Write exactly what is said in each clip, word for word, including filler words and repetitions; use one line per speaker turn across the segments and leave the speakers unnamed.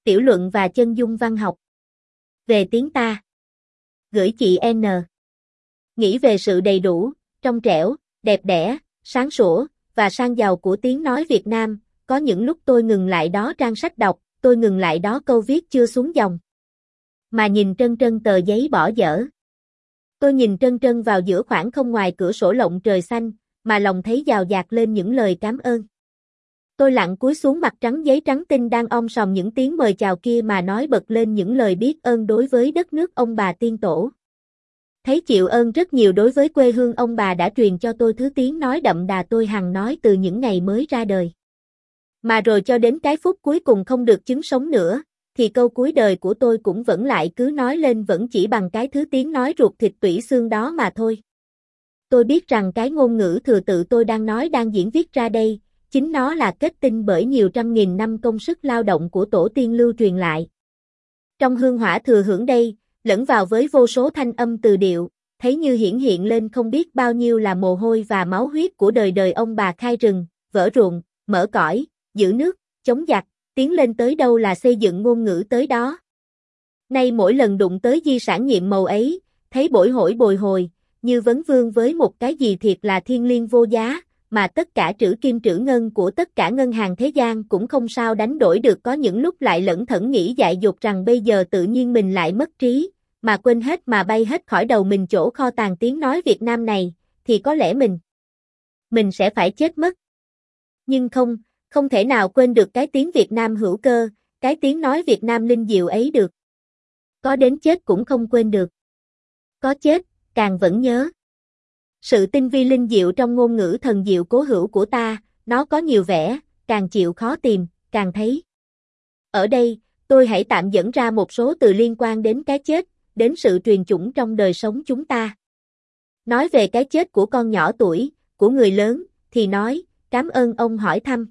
Tiểu luận và chân dung văn học. Về tiếng ta. Gửi chị N. Nghĩ về sự đầy đủ, trong trẻo, đẹp đẽ, sáng sủa, và sang giàu của tiếng nói Việt Nam, có những lúc tôi ngừng lại đó trang sách đọc, tôi ngừng lại đó câu viết chưa xuống dòng. Mà nhìn trân trân tờ giấy bỏ dở. Tôi nhìn trân trân vào giữa khoảng không ngoài cửa sổ lộng trời xanh, mà lòng thấy dào dạt lên những lời cảm ơn. Tôi lặng cúi xuống mặt trắng giấy trắng tinh đang om sòm những tiếng mời chào kia mà nói bật lên những lời biết ơn đối với đất nước ông bà tiên tổ. Thấy chịu ơn rất nhiều đối với quê hương ông bà đã truyền cho tôi thứ tiếng nói đậm đà tôi hằng nói từ những ngày mới ra đời. Mà rồi cho đến cái phút cuối cùng không được chứng sống nữa, thì câu cuối đời của tôi cũng vẫn lại cứ nói lên vẫn chỉ bằng cái thứ tiếng nói ruột thịt tủy xương đó mà thôi. Tôi biết rằng cái ngôn ngữ thừa tự tôi đang nói đang diễn viết ra đây, chính nó là kết tinh bởi nhiều trăm nghìn năm công sức lao động của tổ tiên lưu truyền lại. Trong hương hỏa thừa hưởng đây, lẫn vào với vô số thanh âm từ điệu, thấy như hiển hiện lên không biết bao nhiêu là mồ hôi và máu huyết của đời đời ông bà khai rừng, vỡ ruộng, mở cõi, giữ nước, chống giặc, tiến lên tới đâu là xây dựng ngôn ngữ tới đó. Nay mỗi lần đụng tới di sản nhiệm màu ấy, thấy bội hổi bồi hồi, như vấn vương với một cái gì thiệt là thiên liêng vô giá, mà tất cả trữ kim trữ ngân của tất cả ngân hàng thế gian cũng không sao đánh đổi được. Có những lúc lại lẩn thẩn nghĩ dại dột rằng bây giờ tự nhiên mình lại mất trí, mà quên hết mà bay hết khỏi đầu mình chỗ kho tàng tiếng nói Việt Nam này, thì có lẽ mình, mình sẽ phải chết mất. Nhưng không, không thể nào quên được cái tiếng Việt Nam hữu cơ, cái tiếng nói Việt Nam linh diệu ấy được. Có đến chết cũng không quên được. Có chết, càng vẫn nhớ. Sự tinh vi linh diệu trong ngôn ngữ thần diệu cố hữu của ta, nó có nhiều vẻ, càng chịu khó tìm, càng thấy. Ở đây, tôi hãy tạm dẫn ra một số từ liên quan đến cái chết, đến sự truyền chủng trong đời sống chúng ta. Nói về cái chết của con nhỏ tuổi, của người lớn, thì nói, cảm ơn ông hỏi thăm.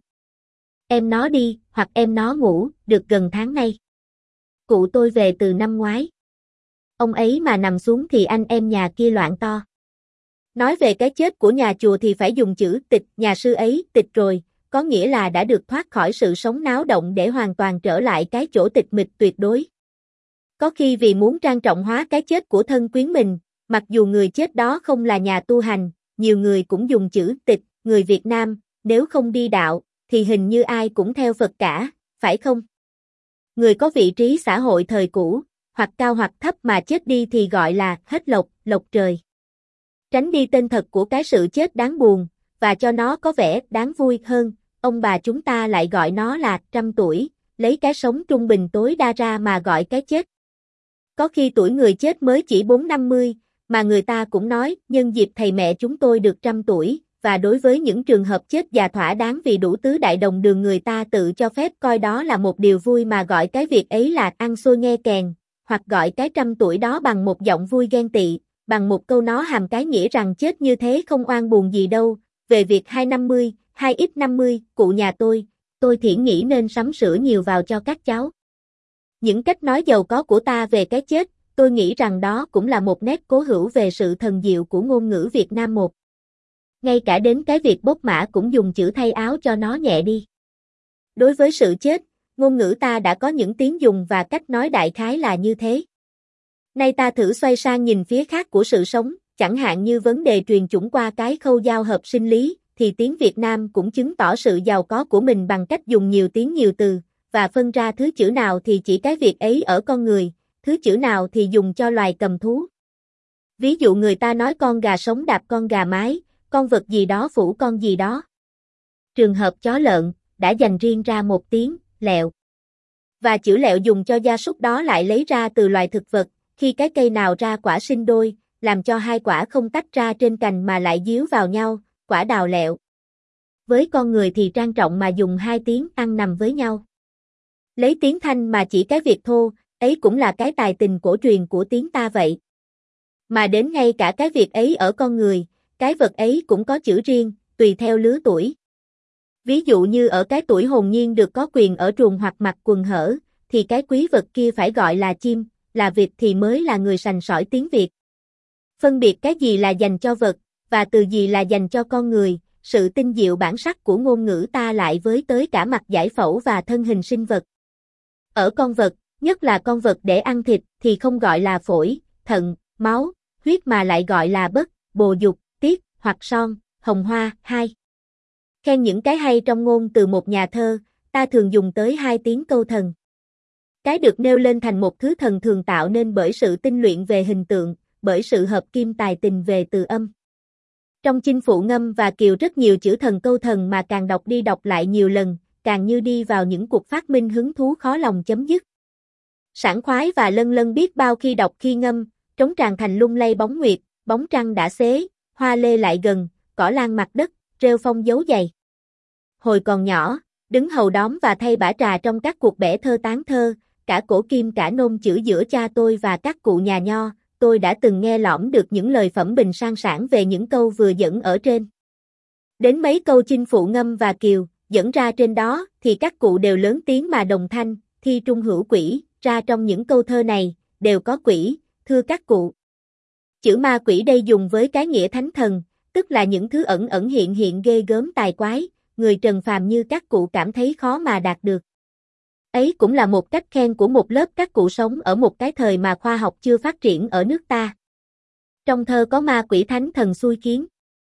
Em nó đi, hoặc em nó ngủ, được gần tháng nay. Cụ tôi về từ năm ngoái. Ông ấy mà nằm xuống thì anh em nhà kia loạn to. Nói về cái chết của nhà chùa thì phải dùng chữ tịch, nhà sư ấy tịch rồi, có nghĩa là đã được thoát khỏi sự sống náo động để hoàn toàn trở lại cái chỗ tịch mịch tuyệt đối. Có khi vì muốn trang trọng hóa cái chết của thân quyến mình, mặc dù người chết đó không là nhà tu hành, nhiều người cũng dùng chữ tịch, người Việt Nam, nếu không đi đạo, thì hình như ai cũng theo Phật cả, phải không? Người có vị trí xã hội thời cũ, hoặc cao hoặc thấp mà chết đi thì gọi là hết lộc, lộc trời. Tránh đi tên thật của cái sự chết đáng buồn, và cho nó có vẻ đáng vui hơn, ông bà chúng ta lại gọi nó là trăm tuổi, lấy cái sống trung bình tối đa ra mà gọi cái chết. Có khi tuổi người chết mới chỉ bốn năm mươi, mà người ta cũng nói, nhân dịp thầy mẹ chúng tôi được trăm tuổi, và đối với những trường hợp chết già thỏa đáng vì đủ tứ đại đồng đường người ta tự cho phép coi đó là một điều vui mà gọi cái việc ấy là ăn xôi nghe kèn, hoặc gọi cái trăm tuổi đó bằng một giọng vui ghen tị, bằng một câu nó hàm cái nghĩa rằng chết như thế không oan buồn gì đâu. Về việc hai năm mươi, hai ít năm mươi, cụ nhà tôi, tôi thiển nghĩ nên sắm sửa nhiều vào cho các cháu. Những cách nói giàu có của ta về cái chết, tôi nghĩ rằng đó cũng là một nét cố hữu về sự thần diệu của ngôn ngữ Việt Nam một. Ngay cả đến cái việc bốc mã cũng dùng chữ thay áo cho nó nhẹ đi. Đối với sự chết, ngôn ngữ ta đã có những tiếng dùng và cách nói đại khái là như thế. Nay ta thử xoay sang nhìn phía khác của sự sống, chẳng hạn như vấn đề truyền chủng qua cái khâu giao hợp sinh lý, thì tiếng Việt Nam cũng chứng tỏ sự giàu có của mình bằng cách dùng nhiều tiếng nhiều từ, và phân ra thứ chữ nào thì chỉ cái việc ấy ở con người, thứ chữ nào thì dùng cho loài cầm thú. Ví dụ người ta nói con gà sống đạp con gà mái, con vật gì đó phủ con gì đó. Trường hợp chó lợn, đã dành riêng ra một tiếng, lẹo. Và chữ lẹo dùng cho gia súc đó lại lấy ra từ loài thực vật, khi cái cây nào ra quả sinh đôi, làm cho hai quả không tách ra trên cành mà lại díu vào nhau, quả đào lẹo. Với con người thì trang trọng mà dùng hai tiếng ăn nằm với nhau. Lấy tiếng Thanh mà chỉ cái việc thô, ấy cũng là cái tài tình cổ truyền của tiếng ta vậy. Mà đến ngay cả cái việc ấy ở con người, cái vật ấy cũng có chữ riêng, tùy theo lứa tuổi. Ví dụ như ở cái tuổi hồn nhiên được có quyền ở truồng hoặc mặc quần hở, thì cái quý vật kia phải gọi là chim, là vịt thì mới là người sành sỏi tiếng Việt. Phân biệt cái gì là dành cho vật, và từ gì là dành cho con người, sự tinh diệu bản sắc của ngôn ngữ ta lại với tới cả mặt giải phẫu và thân hình sinh vật. Ở con vật, nhất là con vật để ăn thịt thì không gọi là phổi, thận, máu, huyết mà lại gọi là bất, bồ dục, tiết, hoặc son, hồng hoa. Hai. Khen những cái hay trong ngôn từ một nhà thơ, ta thường dùng tới hai tiếng câu thần. Cái được nêu lên thành một thứ thần thường tạo nên bởi sự tinh luyện về hình tượng, bởi sự hợp kim tài tình về từ âm. Trong Chinh Phụ Ngâm và Kiều rất nhiều chữ thần câu thần mà càng đọc đi đọc lại nhiều lần, càng như đi vào những cuộc phát minh hứng thú khó lòng chấm dứt. Sảng khoái và lân lân biết bao khi đọc khi ngâm, trống tràn thành lung lay bóng nguyệt, bóng trăng đã xế, hoa lê lại gần, cỏ lan mặt đất, rêu phong dấu giày. Hồi còn nhỏ, đứng hầu đóm và thay bả trà trong các cuộc bẻ thơ tán thơ, cả cổ kim cả nôm chữ giữa cha tôi và các cụ nhà nho, tôi đã từng nghe lỏm được những lời phẩm bình sang sảng về những câu vừa dẫn ở trên. Đến mấy câu Chinh Phụ Ngâm và Kiều, dẫn ra trên đó, thì các cụ đều lớn tiếng mà đồng thanh, thi trung hữu quỷ, ra trong những câu thơ này, đều có quỷ, thưa các cụ. Chữ ma quỷ đây dùng với cái nghĩa thánh thần, tức là những thứ ẩn ẩn hiện hiện ghê gớm tài quái, người trần phàm như các cụ cảm thấy khó mà đạt được. Ấy cũng là một cách khen của một lớp các cụ sống ở một cái thời mà khoa học chưa phát triển ở nước ta. Trong thơ có ma quỷ thánh thần xui khiến.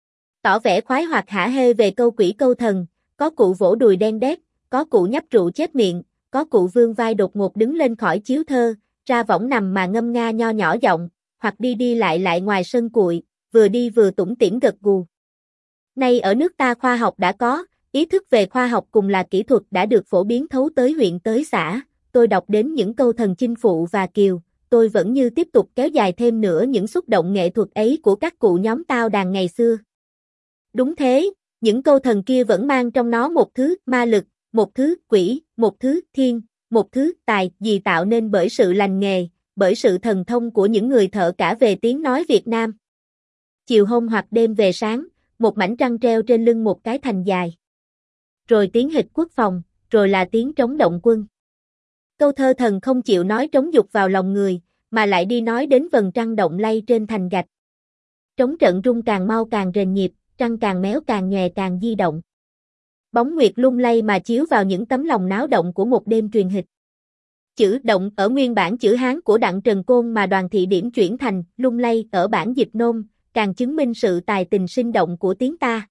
Tỏ vẻ khoái hoặc hả hê về câu quỷ câu thần, có cụ vỗ đùi đen đét, có cụ nhấp rượu chép miệng, có cụ vươn vai đột ngột đứng lên khỏi chiếu thơ, ra võng nằm mà ngâm nga nho nhỏ giọng, hoặc đi đi lại lại ngoài sân cuội, vừa đi vừa tủm tỉm gật gù. Nay ở nước ta khoa học đã có, ý thức về khoa học cùng là kỹ thuật đã được phổ biến thấu tới huyện tới xã, tôi đọc đến những câu thần Chinh Phụ và Kiều, tôi vẫn như tiếp tục kéo dài thêm nữa những xúc động nghệ thuật ấy của các cụ nhóm tao đàn ngày xưa. Đúng thế, những câu thần kia vẫn mang trong nó một thứ ma lực, một thứ quỷ, một thứ thiên, một thứ tài gì tạo nên bởi sự lành nghề, bởi sự thần thông của những người thợ cả về tiếng nói Việt Nam. Chiều hôm hoặc đêm về sáng, một mảnh trăng treo trên lưng một cái thành dài. Rồi tiếng hịch quốc phòng, rồi là tiếng trống động quân. Câu thơ thần không chịu nói trống dục vào lòng người, mà lại đi nói đến vầng trăng động lay trên thành gạch. Trống trận rung càng mau càng rền nhịp, trăng càng méo càng nhòe càng di động. Bóng nguyệt lung lay mà chiếu vào những tấm lòng náo động của một đêm truyền hịch. Chữ động ở nguyên bản chữ Hán của Đặng Trần Côn mà Đoàn Thị Điểm chuyển thành lung lay ở bản dịch nôm, càng chứng minh sự tài tình sinh động của tiếng ta.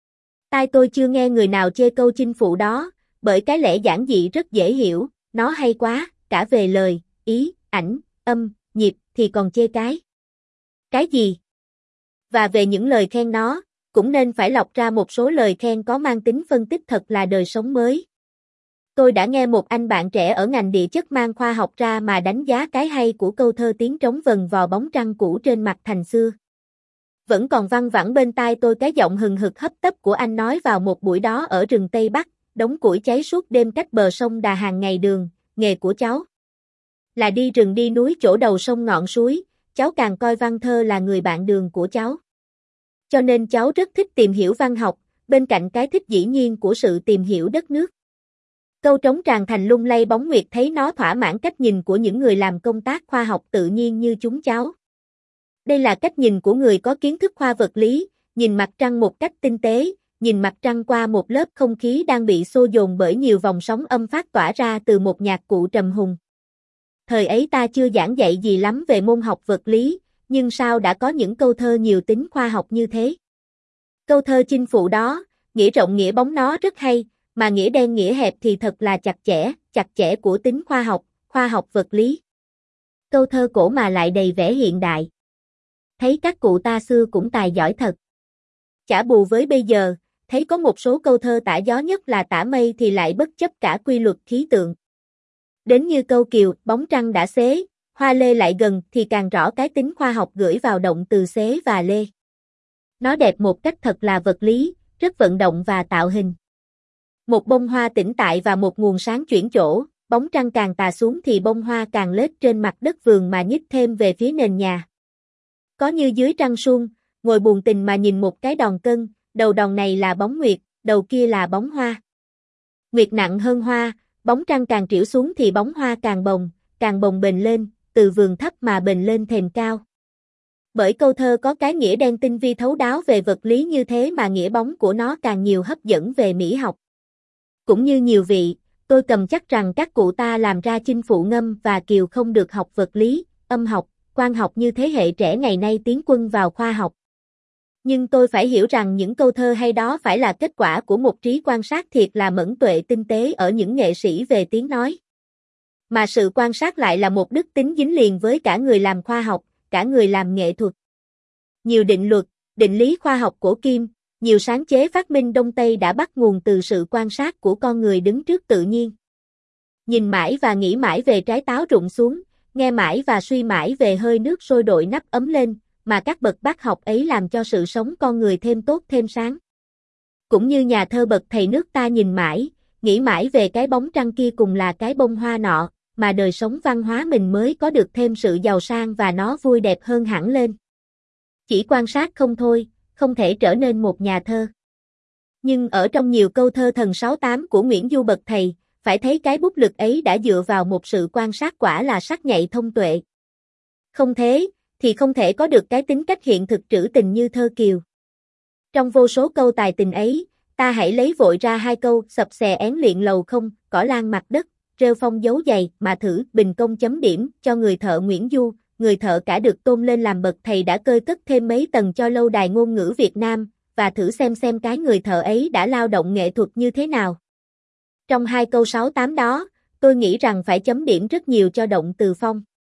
Tai tôi chưa nghe người nào chê câu Chinh Phụ đó, bởi cái lẽ giản dị rất dễ hiểu, nó hay quá, cả về lời, ý, ảnh, âm, nhịp thì còn chê cái. Cái gì? Và về những lời khen nó, cũng nên phải lọc ra một số lời khen có mang tính phân tích thật là đời sống mới. Tôi đã nghe một anh bạn trẻ ở ngành địa chất mang khoa học ra mà đánh giá cái hay của câu thơ tiếng trống vần vò bóng trăng cũ trên mặt thành xưa. Vẫn còn văng vẳng bên tai tôi cái giọng hừng hực hấp tấp của anh nói vào một buổi đó ở rừng Tây Bắc, đống củi cháy suốt đêm cách bờ sông Đà hàng ngày đường, nghề của cháu là đi rừng đi núi chỗ đầu sông ngọn suối, cháu càng coi văn thơ là người bạn đường của cháu. Cho nên cháu rất thích tìm hiểu văn học, bên cạnh cái thích dĩ nhiên của sự tìm hiểu đất nước. Câu trống tràn thành lung lay bóng nguyệt thấy nó thỏa mãn cách nhìn của những người làm công tác khoa học tự nhiên như chúng cháu. Đây là cách nhìn của người có kiến thức khoa vật lý, nhìn mặt trăng một cách tinh tế, nhìn mặt trăng qua một lớp không khí đang bị xô dồn bởi nhiều vòng sóng âm phát tỏa ra từ một nhạc cụ trầm hùng. Thời ấy ta chưa giảng dạy gì lắm về môn học vật lý, nhưng sao đã có những câu thơ nhiều tính khoa học như thế? Câu thơ Chinh Phụ đó, nghĩa rộng nghĩa bóng nó rất hay, mà nghĩa đen nghĩa hẹp thì thật là chặt chẽ, chặt chẽ của tính khoa học, khoa học vật lý. Câu thơ cổ mà lại đầy vẻ hiện đại. Thấy các cụ ta xưa cũng tài giỏi thật. Chả bù với bây giờ, thấy có một số câu thơ tả gió nhất là tả mây thì lại bất chấp cả quy luật khí tượng. Đến như câu Kiều, bóng trăng đã xế, hoa lê lại gần thì càng rõ cái tính khoa học gửi vào động từ xế và lê. Nó đẹp một cách thật là vật lý, rất vận động và tạo hình. Một bông hoa tĩnh tại và một nguồn sáng chuyển chỗ, bóng trăng càng tà xuống thì bông hoa càng lết trên mặt đất vườn mà nhích thêm về phía nền nhà. Có như dưới trăng suông, ngồi buồn tình mà nhìn một cái đòn cân, đầu đòn này là bóng nguyệt, đầu kia là bóng hoa. Nguyệt nặng hơn hoa, bóng trăng càng trĩu xuống thì bóng hoa càng bồng, càng bồng bềnh lên, từ vườn thấp mà bềnh lên thềm cao. Bởi câu thơ có cái nghĩa đen tinh vi thấu đáo về vật lý như thế mà nghĩa bóng của nó càng nhiều hấp dẫn về mỹ học. Cũng như nhiều vị, Tôi cầm chắc rằng các cụ ta làm ra chinh phụ ngâm và kiều không được học vật lý, âm học, quan học như thế hệ trẻ ngày nay tiến quân vào khoa học. Nhưng tôi phải hiểu rằng những câu thơ hay đó phải là kết quả của một trí quan sát thiệt là mẫn tuệ tinh tế ở những nghệ sĩ về tiếng nói. Mà sự quan sát lại là một đức tính dính liền với cả người làm khoa học, cả người làm nghệ thuật. Nhiều định luật, định lý khoa học cổ kim, nhiều sáng chế phát minh Đông Tây đã bắt nguồn từ sự quan sát của con người đứng trước tự nhiên. Nhìn mãi và nghĩ mãi về trái táo rụng xuống, nghe mãi và suy mãi về hơi nước sôi đội nắp ấm lên, mà các bậc bác học ấy làm cho sự sống con người thêm tốt thêm sáng. Cũng như nhà thơ bậc thầy nước ta nhìn mãi, nghĩ mãi về cái bóng trăng kia cùng là cái bông hoa nọ, mà đời sống văn hóa mình mới có được thêm sự giàu sang và nó vui đẹp hơn hẳn lên. Chỉ quan sát không thôi, không thể trở nên một nhà thơ. Nhưng ở trong nhiều câu thơ thần sáu tám của Nguyễn Du bậc thầy, phải thấy cái bút lực ấy đã dựa vào một sự quan sát quả là sắc nhạy thông tuệ. Không thế, thì không thể có được cái tính cách hiện thực trữ tình như thơ kiều. Trong vô số câu tài tình ấy, ta hãy lấy vội ra hai câu sập xè én liện lầu không, cỏ lan mặt đất, rêu phong dấu dày mà thử bình công chấm điểm cho người thợ Nguyễn Du, người thợ cả được tôn lên làm bậc thầy đã cơi cất thêm mấy tầng cho lâu đài ngôn ngữ Việt Nam, và thử xem xem cái người thợ ấy đã lao động nghệ thuật như thế nào. Trong hai câu sáu tám đó, tôi nghĩ rằng phải chấm điểm rất nhiều cho động từ phong.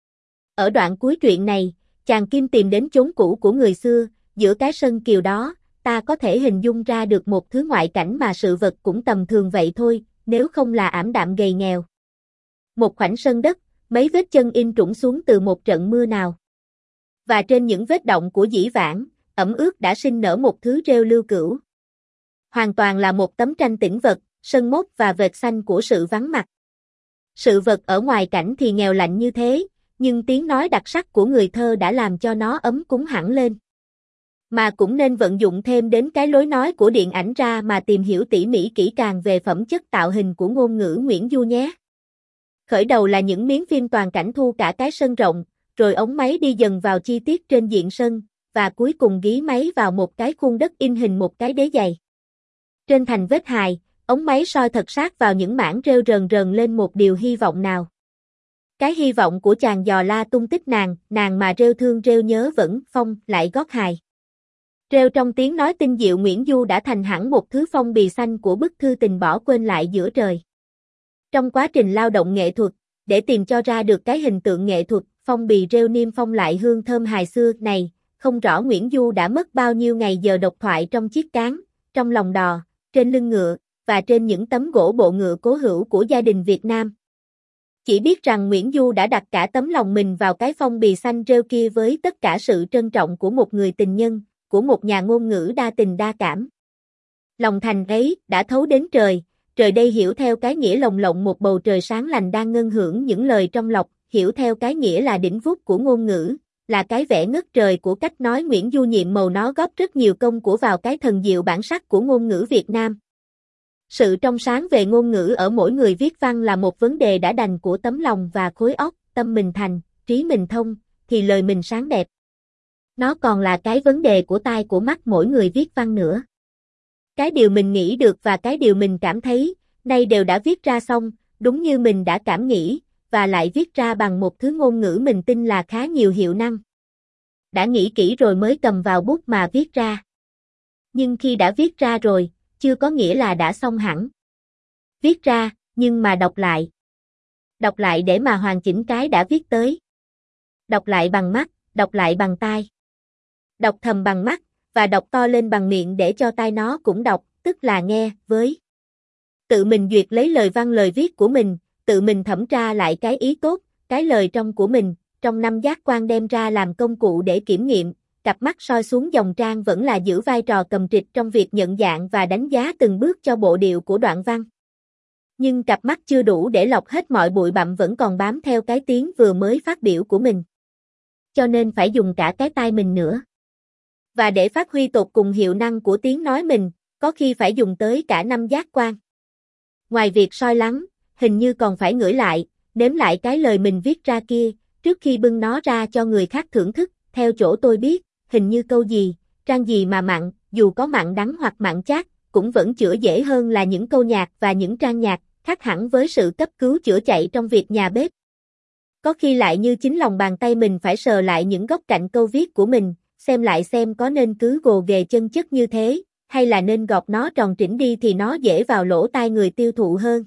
Ở đoạn cuối truyện này, chàng Kim tìm đến chốn cũ của người xưa, giữa cái sân kiều đó, ta có thể hình dung ra được một thứ ngoại cảnh mà sự vật cũng tầm thường vậy thôi, nếu không là ảm đạm gầy nghèo. Một khoảnh sân đất, mấy vết chân in trũng xuống từ một trận mưa nào. Và trên những vết động của dĩ vãng, ẩm ướt đã sinh nở một thứ rêu lưu cửu. Hoàn toàn là một tấm tranh tĩnh vật, sân mốt và vệt xanh của sự vắng mặt. Sự vật ở ngoài cảnh thì nghèo lạnh như thế, nhưng tiếng nói đặc sắc của người thơ đã làm cho nó ấm cúng hẳn lên. Mà cũng nên vận dụng thêm đến cái lối nói của điện ảnh ra mà tìm hiểu tỉ mỉ kỹ càng về phẩm chất tạo hình của ngôn ngữ Nguyễn Du nhé. Khởi đầu là những miếng phim toàn cảnh thu cả cái sân rộng, rồi ống máy đi dần vào chi tiết trên diện sân, và cuối cùng ghi máy vào một cái khuôn đất in hình một cái đế giày. Trên thành vết hài, ống máy soi thật sát vào những mảng rêu rờn rờn lên một điều hy vọng nào. Cái hy vọng của chàng dò la tung tích nàng, nàng mà rêu thương rêu nhớ vẫn phong lại gót hài. Rêu trong tiếng nói tinh diệu Nguyễn Du đã thành hẳn một thứ phong bì xanh của bức thư tình bỏ quên lại giữa trời. Trong quá trình lao động nghệ thuật, để tìm cho ra được cái hình tượng nghệ thuật, phong bì rêu niêm phong lại hương thơm hài xưa này, không rõ Nguyễn Du đã mất bao nhiêu ngày giờ độc thoại trong chiếc cán, trong lòng đò, trên lưng ngựa, và trên những tấm gỗ bộ ngựa cố hữu của gia đình Việt Nam. Chỉ biết rằng Nguyễn Du đã đặt cả tấm lòng mình vào cái phong bì xanh rêu kia với tất cả sự trân trọng của một người tình nhân, của một nhà ngôn ngữ đa tình đa cảm. Lòng thành ấy đã thấu đến trời, trời đây hiểu theo cái nghĩa lồng lộng một bầu trời sáng lành đang ngân hưởng những lời trong lọc, hiểu theo cái nghĩa là đỉnh vút của ngôn ngữ, là cái vẻ ngất trời của cách nói Nguyễn Du nhiệm màu nó góp rất nhiều công của vào cái thần diệu bản sắc của ngôn ngữ Việt Nam. Sự trong sáng về ngôn ngữ ở mỗi người viết văn là một vấn đề đã đành của tấm lòng và khối óc, tâm mình thành, trí mình thông, thì lời mình sáng đẹp. Nó còn là cái vấn đề của tai của mắt mỗi người viết văn nữa. Cái điều mình nghĩ được và cái điều mình cảm thấy, nay đều đã viết ra xong, đúng như mình đã cảm nghĩ, và lại viết ra bằng một thứ ngôn ngữ mình tin là khá nhiều hiệu năng. Đã nghĩ kỹ rồi mới cầm vào bút mà viết ra. Nhưng khi đã viết ra rồi, chưa có nghĩa là đã xong hẳn. Viết ra, nhưng mà đọc lại. Đọc lại để mà hoàn chỉnh cái đã viết tới. Đọc lại bằng mắt, đọc lại bằng tai. Đọc thầm bằng mắt, và đọc to lên bằng miệng để cho tai nó cũng đọc, tức là nghe, với. Tự mình duyệt lấy lời văn lời viết của mình, tự mình thẩm tra lại cái ý tốt, cái lời trong của mình, trong năm giác quan đem ra làm công cụ để kiểm nghiệm, cặp mắt soi xuống dòng trang vẫn là giữ vai trò cầm trịch trong việc nhận dạng và đánh giá từng bước cho bộ điệu của đoạn văn. Nhưng cặp mắt chưa đủ để lọc hết mọi bụi bặm vẫn còn bám theo cái tiếng vừa mới phát biểu của mình. Cho nên phải dùng cả cái tai mình nữa. Và để phát huy tột cùng hiệu năng của tiếng nói mình, có khi phải dùng tới cả năm giác quan. Ngoài việc soi lắng, hình như còn phải ngửi lại, nếm lại cái lời mình viết ra kia, trước khi bưng nó ra cho người khác thưởng thức, theo chỗ tôi biết, hình như câu gì, trang gì mà mặn, dù có mặn đắng hoặc mặn chát, cũng vẫn chữa dễ hơn là những câu nhạc và những trang nhạc, khác hẳn với sự cấp cứu chữa chạy trong việc nhà bếp. Có khi lại như chính lòng bàn tay mình phải sờ lại những góc cạnh câu viết của mình, xem lại xem có nên cứ gồ ghề chân chất như thế, hay là nên gọt nó tròn trĩnh đi thì nó dễ vào lỗ tai người tiêu thụ hơn.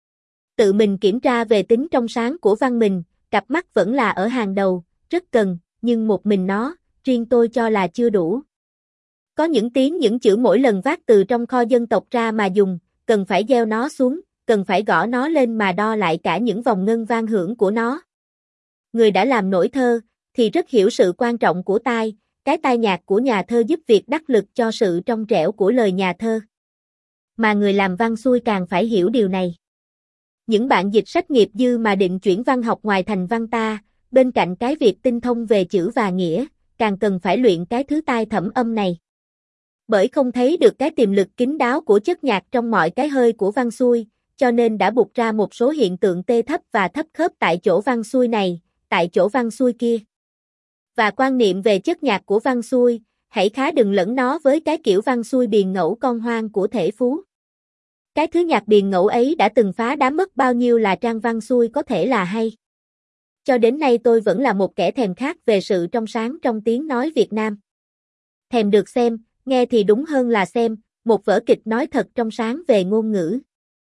Tự mình kiểm tra về tính trong sáng của văn mình, cặp mắt vẫn là ở hàng đầu, rất cần, nhưng một mình nó, riêng tôi cho là chưa đủ. Có những tiếng những chữ mỗi lần vác từ trong kho dân tộc ra mà dùng, cần phải gieo nó xuống, cần phải gõ nó lên mà đo lại cả những vòng ngân vang hưởng của nó. Người đã làm nổi thơ, thì rất hiểu sự quan trọng của tai, cái tai nhạc của nhà thơ giúp việc đắc lực cho sự trong trẻo của lời nhà thơ. Mà người làm văn xuôi càng phải hiểu điều này. Những bạn dịch sách nghiệp dư mà định chuyển văn học ngoài thành văn ta, bên cạnh cái việc tinh thông về chữ và nghĩa, càng cần phải luyện cái thứ tai thẩm âm này. Bởi không thấy được cái tiềm lực kín đáo của chất nhạc trong mọi cái hơi của văn xuôi, cho nên đã buộc ra một số hiện tượng tê thấp và thấp khớp tại chỗ văn xuôi này, tại chỗ văn xuôi kia. Và quan niệm về chất nhạc của văn xuôi, hãy khá đừng lẫn nó với cái kiểu văn xuôi biền ngẫu con hoang của thể phú. Cái thứ nhạc biền ngẫu ấy đã từng phá đám mất bao nhiêu là trang văn xuôi có thể là hay. Cho đến nay tôi vẫn là một kẻ thèm khát về sự trong sáng trong tiếng nói Việt Nam. Thèm được xem, nghe thì đúng hơn là xem, một vở kịch nói thật trong sáng về ngôn ngữ.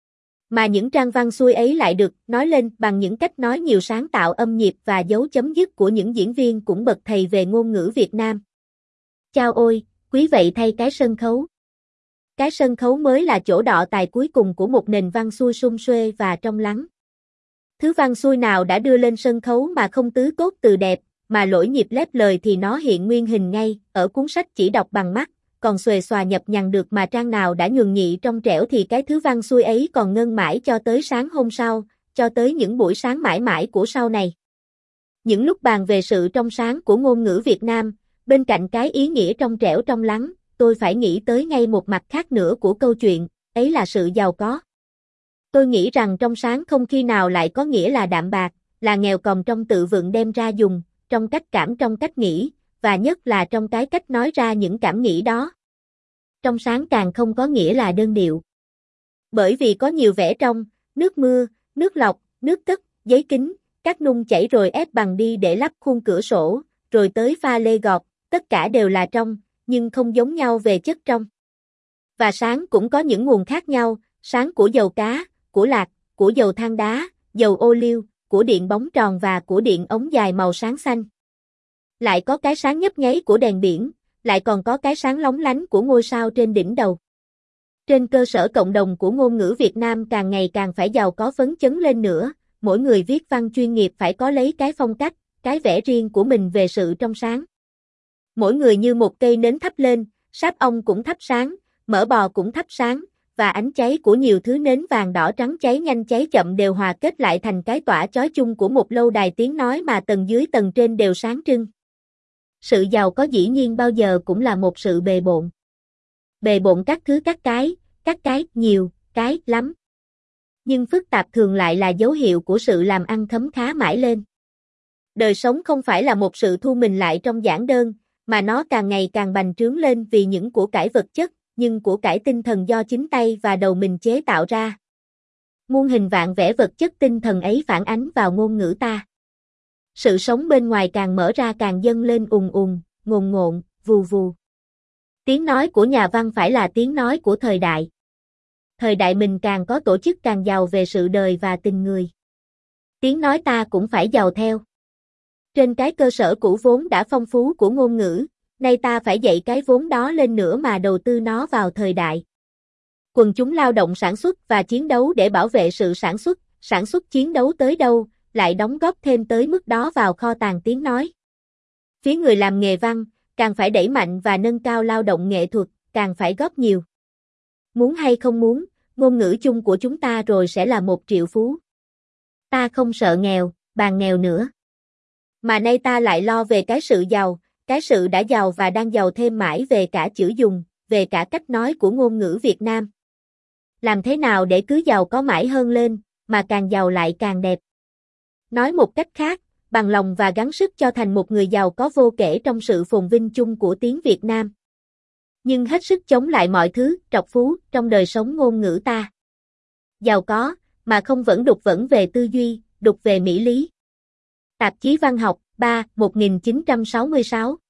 Mà những trang văn xuôi ấy lại được nói lên bằng những cách nói nhiều sáng tạo âm nhịp và dấu chấm dứt của những diễn viên cũng bậc thầy về ngôn ngữ Việt Nam. Chao ôi, quý vậy thay cái sân khấu. Cái sân khấu mới là chỗ đọ tài cuối cùng của một nền văn xuôi sum suê và trong lắng. Thứ văn xuôi nào đã đưa lên sân khấu mà không tứ cốt từ đẹp, mà lỗi nhịp lép lời thì nó hiện nguyên hình ngay, ở cuốn sách chỉ đọc bằng mắt, còn xuề xòa nhập nhằn được mà trang nào đã nhuần nhị trong trẻo thì cái thứ văn xuôi ấy còn ngân mãi cho tới sáng hôm sau, cho tới những buổi sáng mãi mãi của sau này. Những lúc bàn về sự trong sáng của ngôn ngữ Việt Nam, bên cạnh cái ý nghĩa trong trẻo trong lắng, tôi phải nghĩ tới ngay một mặt khác nữa của câu chuyện, ấy là sự giàu có. Tôi nghĩ rằng trong sáng không khi nào lại có nghĩa là đạm bạc, là nghèo còng trong tự vựng đem ra dùng, trong cách cảm trong cách nghĩ, và nhất là trong cái cách nói ra những cảm nghĩ đó. Trong sáng càng không có nghĩa là đơn điệu. Bởi vì có nhiều vẻ trong, nước mưa, nước lọc, nước cất, giấy kính, cát nung chảy rồi ép bằng đi để lắp khung cửa sổ, rồi tới pha lê gọt, tất cả đều là trong, nhưng không giống nhau về chất trong. Và sáng cũng có những nguồn khác nhau, sáng của dầu cá, của lạc, của dầu than đá, dầu ô liu, của điện bóng tròn và của điện ống dài màu sáng xanh. Lại có cái sáng nhấp nháy của đèn biển, lại còn có cái sáng lóng lánh của ngôi sao trên đỉnh đầu. Trên cơ sở cộng đồng của ngôn ngữ Việt Nam càng ngày càng phải giàu có phấn chấn lên nữa, mỗi người viết văn chuyên nghiệp phải có lấy cái phong cách, cái vẻ riêng của mình về sự trong sáng. Mỗi người như một cây nến thắp lên, sáp ong cũng thắp sáng, mỡ bò cũng thắp sáng, và ánh cháy của nhiều thứ nến vàng đỏ trắng cháy nhanh cháy chậm đều hòa kết lại thành cái tỏa chói chung của một lâu đài tiếng nói mà tầng dưới tầng trên đều sáng trưng. Sự giàu có dĩ nhiên bao giờ cũng là một sự bề bộn. Bề bộn các thứ các cái, các cái, nhiều, cái, lắm. Nhưng phức tạp thường lại là dấu hiệu của sự làm ăn khấm khá mãi lên. Đời sống không phải là một sự thu mình lại trong giản đơn, mà nó càng ngày càng bành trướng lên vì những của cải vật chất, nhưng của cải tinh thần do chính tay và đầu mình chế tạo ra. Muôn hình vạn vẻ vật chất tinh thần ấy phản ánh vào ngôn ngữ ta. Sự sống bên ngoài càng mở ra càng dâng lên ùn ùn, ngồn ngộn, vù vù. Tiếng nói của nhà văn phải là tiếng nói của thời đại. Thời đại mình càng có tổ chức càng giàu về sự đời và tình người. Tiếng nói ta cũng phải giàu theo. Trên cái cơ sở cũ vốn đã phong phú của ngôn ngữ, nay ta phải dạy cái vốn đó lên nữa mà đầu tư nó vào thời đại. Quần chúng lao động sản xuất và chiến đấu để bảo vệ sự sản xuất, sản xuất chiến đấu tới đâu, lại đóng góp thêm tới mức đó vào kho tàng tiếng nói. Phía người làm nghề văn, càng phải đẩy mạnh và nâng cao lao động nghệ thuật, càng phải góp nhiều. Muốn hay không muốn, ngôn ngữ chung của chúng ta rồi sẽ là một triệu phú. Ta không sợ nghèo, bàn nghèo nữa. Mà nay ta lại lo về cái sự giàu, cái sự đã giàu và đang giàu thêm mãi về cả chữ dùng, về cả cách nói của ngôn ngữ Việt Nam. Làm thế nào để cứ giàu có mãi hơn lên, mà càng giàu lại càng đẹp. Nói một cách khác, bằng lòng và gắng sức cho thành một người giàu có vô kể trong sự phồn vinh chung của tiếng Việt Nam. Nhưng hết sức chống lại mọi thứ trọc phú trong đời sống ngôn ngữ ta. Giàu có, mà không vẫn đục vẫn về tư duy, đục về mỹ lý. Tạp chí Văn học, ba, một nghìn chín trăm sáu mươi sáu